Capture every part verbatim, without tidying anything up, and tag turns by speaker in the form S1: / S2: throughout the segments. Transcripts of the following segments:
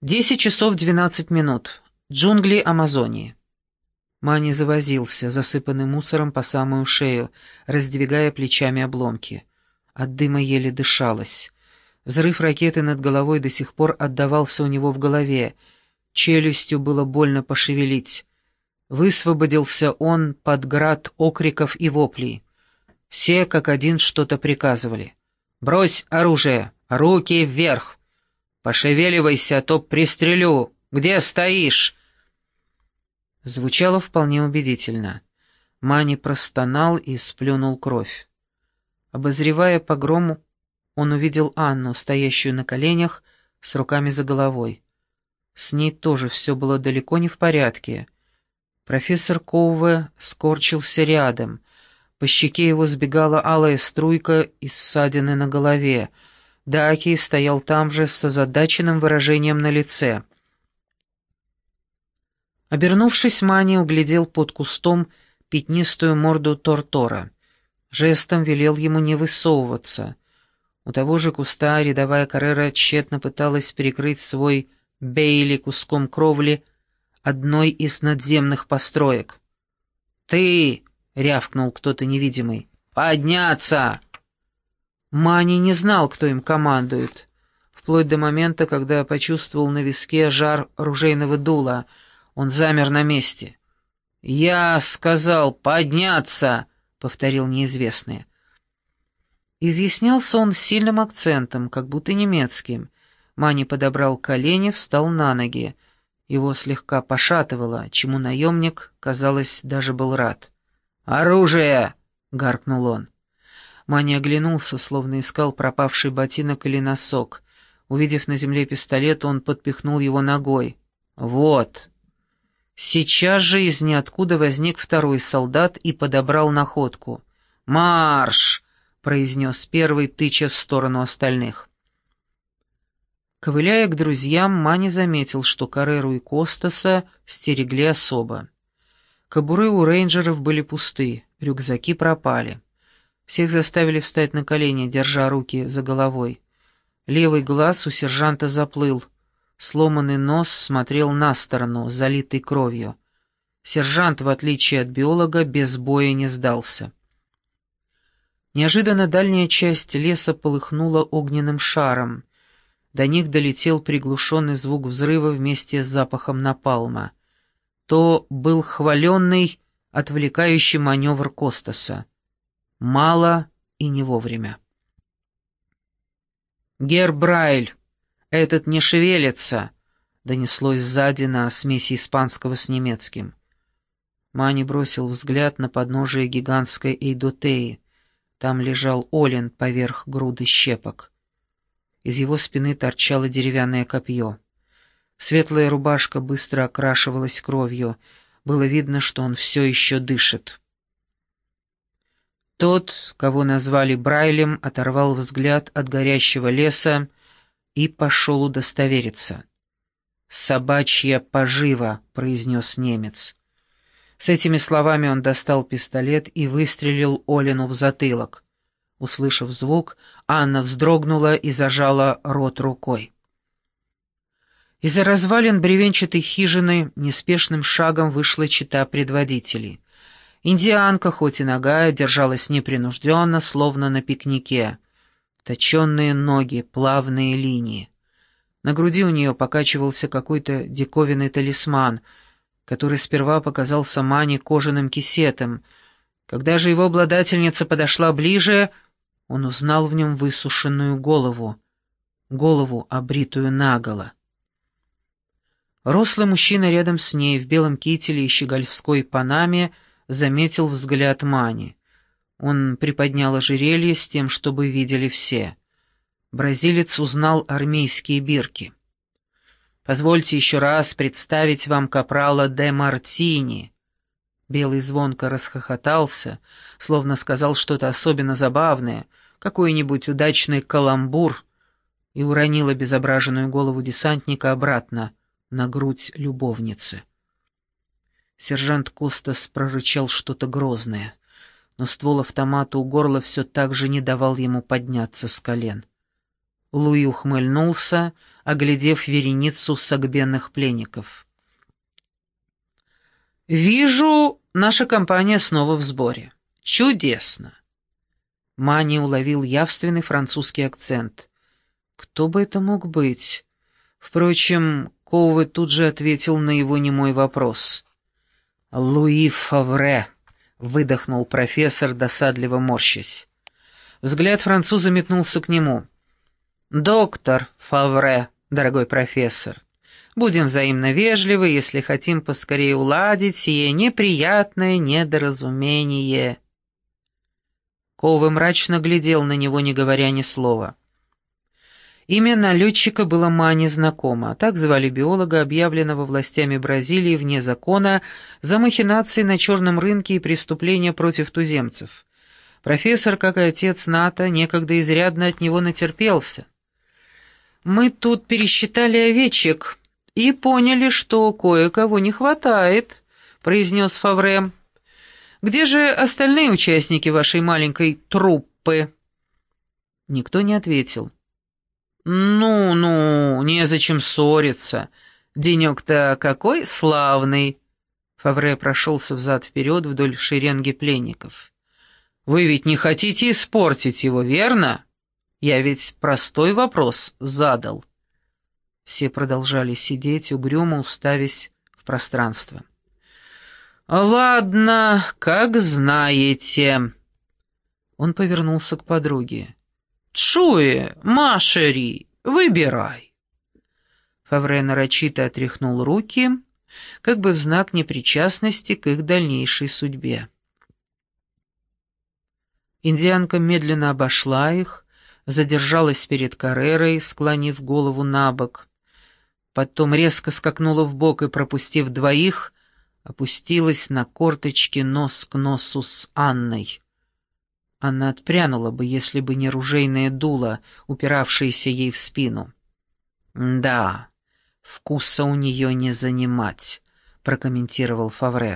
S1: Десять часов двенадцать минут. Джунгли Амазонии. Мани завозился, засыпанный мусором по самую шею, раздвигая плечами обломки. От дыма еле дышалось. Взрыв ракеты над головой до сих пор отдавался у него в голове. Челюстью было больно пошевелить. Высвободился он под град окриков и воплей. Все как один что-то приказывали. «Брось оружие! Руки вверх! Пошевеливайся, а то пристрелю! Где стоишь?» Звучало вполне убедительно. Мани простонал и сплюнул кровь. Обозревая погром, он увидел Анну, стоящую на коленях, с руками за головой. С ней тоже все было далеко не в порядке. Профессор Коуве скорчился рядом. По щеке его сбегала алая струйка из ссадины на голове. Даки стоял там же с озадаченным выражением на лице. Обернувшись, Мани углядел под кустом пятнистую морду Тортора. Жестом велел ему не высовываться. У того же куста рядовая Каррера тщетно пыталась перекрыть свой Бейли куском кровли одной из надземных построек. «Ты!» — рявкнул кто-то невидимый. «Подняться!» Мани не знал, кто им командует, вплоть до момента, когда почувствовал на виске жар ружейного дула. Он замер на месте. «Я сказал подняться!» — повторил неизвестный. Изъяснялся он с сильным акцентом, как будто немецким. Мани подобрал колени, встал на ноги. Его слегка пошатывало, чему наемник, казалось, даже был рад. «Оружие!» — гаркнул он. Мани оглянулся, словно искал пропавший ботинок или носок. Увидев на земле пистолет, он подпихнул его ногой. «Вот!» Сейчас же из ниоткуда возник второй солдат и подобрал находку. «Марш!» — произнес первый, тыча в сторону остальных. Ковыляя к друзьям, Мани заметил, что Карреру и Костаса стерегли особо. Кобуры у рейнджеров были пусты, рюкзаки пропали. Всех заставили встать на колени, держа руки за головой. Левый глаз у сержанта заплыл. Сломанный нос смотрел на сторону, залитый кровью. Сержант, в отличие от биолога, без боя не сдался. Неожиданно дальняя часть леса полыхнула огненным шаром. До них долетел приглушенный звук взрыва вместе с запахом напалма. То был хваленный, отвлекающий маневр Костаса. Мало и не вовремя. «Герр Брайль, этот не шевелится!» — донеслось сзади на смеси испанского с немецким. Мани бросил взгляд на подножие гигантской эйдотеи. Там лежал Олен поверх груды щепок. Из его спины торчало деревянное копье. Светлая рубашка быстро окрашивалась кровью. Было видно, что он все еще дышит. Тот, кого назвали Брайлем, оторвал взгляд от горящего леса и пошел удостовериться. «Собачья пожива», — произнес немец. С этими словами он достал пистолет и выстрелил Олену в затылок. Услышав звук, Анна вздрогнула и зажала рот рукой. Из-за развалин бревенчатой хижины неспешным шагом вышла чета предводителей. Индианка, хоть и нагая, держалась непринужденно, словно на пикнике. Точенные ноги, плавные линии. На груди у нее покачивался какой-то диковинный талисман, который сперва показался Мани кожаным кисетом. Когда же его обладательница подошла ближе, он узнал в нем высушенную голову, голову, обритую наголо. Рослый мужчина рядом с ней в белом кителе и щегольской панаме заметил взгляд Мани. Он приподнял ожерелье с тем, чтобы видели все. Бразилец узнал армейские бирки. «Позвольте еще раз представить вам капрала де Мартини». Белый звонко расхохотался, словно сказал что-то особенно забавное, какой-нибудь удачный каламбур, и уронил обезображенную голову десантника обратно на грудь любовницы. Сержант Костас прорычал что-то грозное, но ствол автомата у горла все так же не давал ему подняться с колен. Луи ухмыльнулся, оглядев вереницу согбенных пленников. «Вижу, наша компания снова в сборе. Чудесно!» Мани уловил явственный французский акцент. Кто бы это мог быть? Впрочем, Коуве тут же ответил на его немой вопрос. «Луи Фавре», — выдохнул профессор, досадливо морщась. Взгляд француза метнулся к нему. «Доктор Фавре, дорогой профессор, будем взаимно вежливы, если хотим поскорее уладить сие неприятное недоразумение». Коуве мрачно глядел на него, не говоря ни слова. Имя налетчика было Мани знакомо. Так звали биолога, объявленного властями Бразилии вне закона за махинации на черном рынке и преступления против туземцев. Профессор, как и отец НАТО, некогда изрядно от него натерпелся. «Мы тут пересчитали овечек и поняли, что кое-кого не хватает», — произнес Фавре. «Где же остальные участники вашей маленькой труппы?» Никто не ответил. «Ну-ну, незачем ссориться. Денек-то какой славный!» Фавре прошелся взад-вперед вдоль шеренги пленников. «Вы ведь не хотите испортить его, верно? Я ведь простой вопрос задал». Все продолжали сидеть, угрюмо уставясь в пространство. «Ладно, как знаете». Он повернулся к подруге. «Чуе, Машери, выбирай». Фавре нарочито отряхнул руки, как бы в знак непричастности к их дальнейшей судьбе. Индианка медленно обошла их, задержалась перед Каррерой, склонив голову на бок. Потом резко скакнула вбок и, пропустив двоих, опустилась на корточки нос к носу с Анной. Она отпрянула бы, если бы не ружейное дуло, упиравшееся ей в спину. «Да, вкуса у нее не занимать», — прокомментировал Фавре.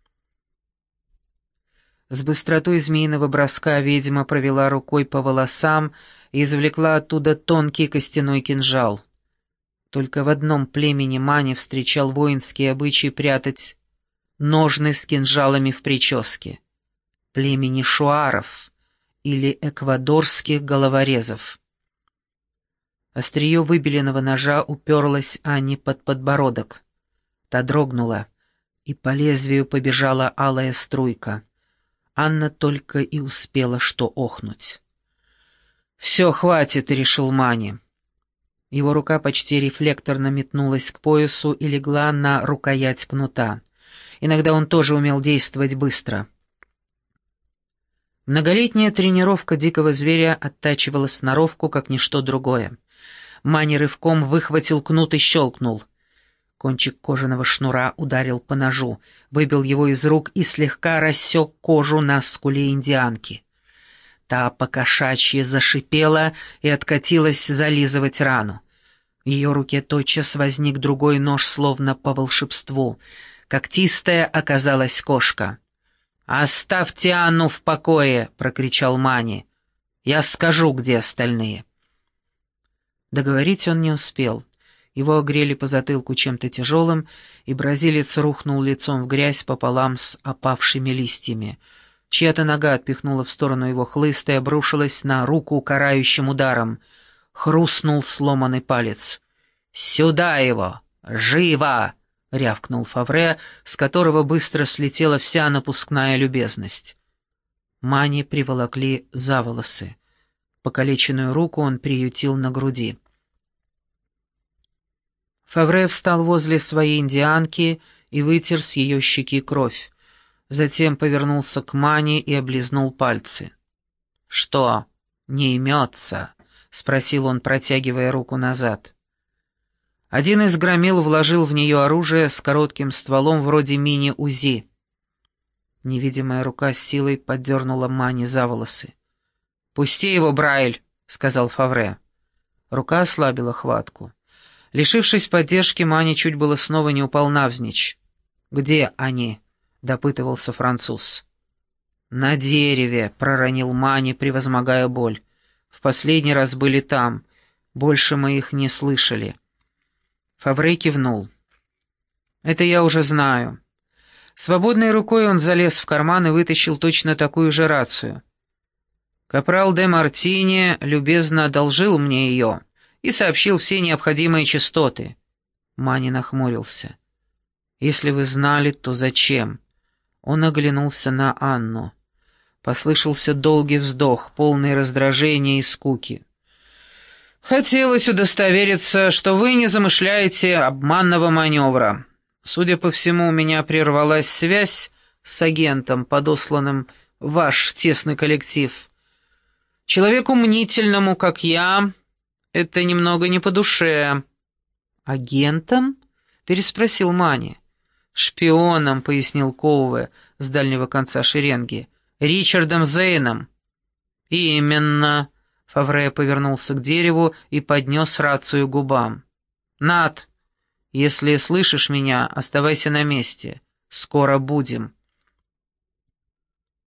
S1: С быстротой змеиного броска ведьма провела рукой по волосам и извлекла оттуда тонкий костяной кинжал. Только в одном племени Мани встречал воинские обычаи прятать ножны с кинжалами в прическе. Племени шуаров или эквадорских головорезов. Острие выбеленного ножа уперлось Анне под подбородок. Та дрогнула, и по лезвию побежала алая струйка. Анна только и успела что охнуть. «Все, хватит», — решил Мани. Его рука почти рефлекторно метнулась к поясу и легла на рукоять кнута. Иногда он тоже умел действовать быстро. Многолетняя тренировка дикого зверя оттачивала сноровку, как ничто другое. Мани рывком выхватил кнут и щелкнул. Кончик кожаного шнура ударил по ножу, выбил его из рук и слегка рассек кожу на скуле индианки. Та покошачьи зашипела и откатилась зализывать рану. В ее руке тотчас возник другой нож, словно по волшебству. Когтистая оказалась кошка. «Оставьте Анну в покое!» — прокричал Мани. «Я скажу, где остальные». Договорить он не успел. Его огрели по затылку чем-то тяжелым, и бразилец рухнул лицом в грязь пополам с опавшими листьями. Чья-то нога отпихнула в сторону его хлыст и обрушилась на руку карающим ударом. Хрустнул сломанный палец. «Сюда его! Живо!» — рявкнул Фавре, с которого быстро слетела вся напускная любезность. Мани приволокли за волосы. Покалеченную руку он приютил на груди. Фавре встал возле своей индианки и вытер с ее щеки кровь. Затем повернулся к Мани и облизнул пальцы. «Что, не имется?» — спросил он, протягивая руку назад. Один из громил вложил в нее оружие с коротким стволом вроде мини-УЗИ. Невидимая рука с силой поддернула Мани за волосы. «Пусти его, Брайль!» — сказал Фавре. Рука ослабила хватку. Лишившись поддержки, Мани чуть было снова не упал навзничь. «Где они?» — допытывался француз. «На дереве», — проронил Мани, превозмогая боль. «В последний раз были там. Больше мы их не слышали. Фавре кивнул. «Это я уже знаю». Свободной рукой он залез в карман и вытащил точно такую же рацию. Капрал де Мартини любезно одолжил мне ее и сообщил все необходимые частоты. Мани нахмурился. «Если вы знали, то зачем?» Он оглянулся на Анну. Послышался долгий вздох, полный раздражения и скуки. «Хотелось удостовериться, что вы не замышляете обманного маневра. Судя по всему, у меня прервалась связь с агентом, подосланным в ваш тесный коллектив. Человеку мнительному, как я, это немного не по душе». «Агентом?» — переспросил Мани. «Шпионом», — пояснил Коуве с дальнего конца шеренги. «Ричардом Зейном». «Именно», — Фавре повернулся к дереву и поднес рацию к губам. «Нат, если слышишь меня, оставайся на месте. Скоро будем».